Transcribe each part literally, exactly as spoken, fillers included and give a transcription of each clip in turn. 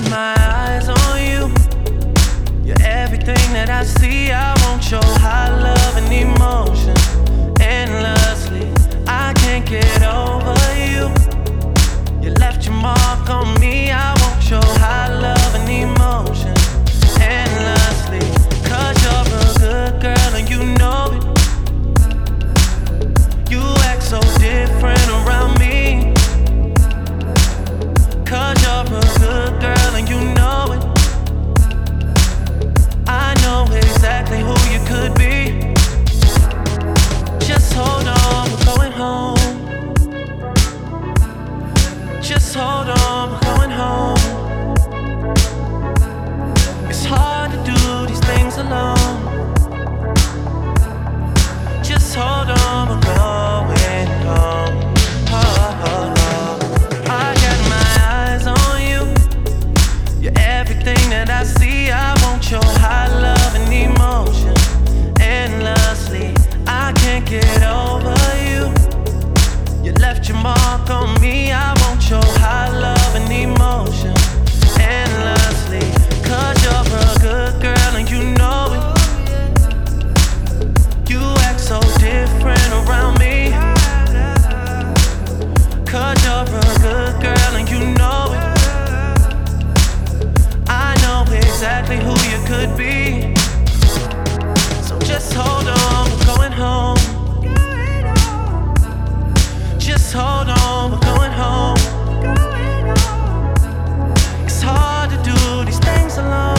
got my eyes on you. You're everything that I see. I want your high love and emotion endlessly. I can't get over you. You left your mark on me. I want your high love and emotion endlessly. Cause you're a good girl and you know it. You act so different around me. Cause you're a good girl and you know it. I know exactly who you could be. Just hold on, we're going home. Just hold on, we're going home. It's hard to do these things alone. Just hold on, we're going home. Oh, oh, oh. I got my eyes on you. You're everything that I see. I want your high love and emotion endlessly. I can't get over you. You left your mark on me. I want your high love and emotion endlessly. Cause you're a good girl and you know it. You act so different around me. Cause you're a good girl and you know it. I know exactly who you could be. So just hold on, we're going home. Just hold on, we're going home. It's hard to do these things alone.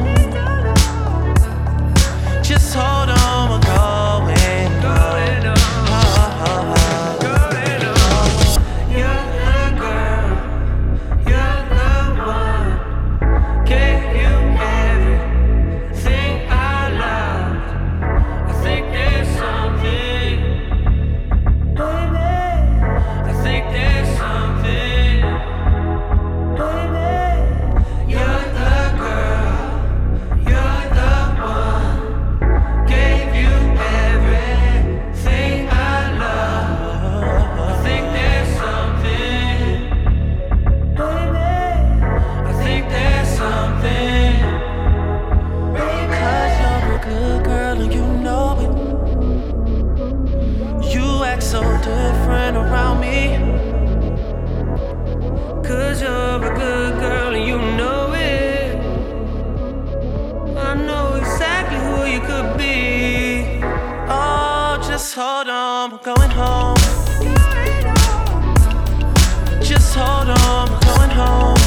Just hold on, we're going home. Oh, oh, oh. You're the girl, you're the one. Gave you everything I loved. I think there's something, baby. I think there's something, baby. You're the girl, you're the one. Gave you everything I love. I think there's something, baby. I think there's something, baby. Cause you're a good girl and you know it. You act so different around me. Cause you're a good girl and you know it. I know exactly who you could be. Oh, just hold on, we're going home. Just hold on, we're going home.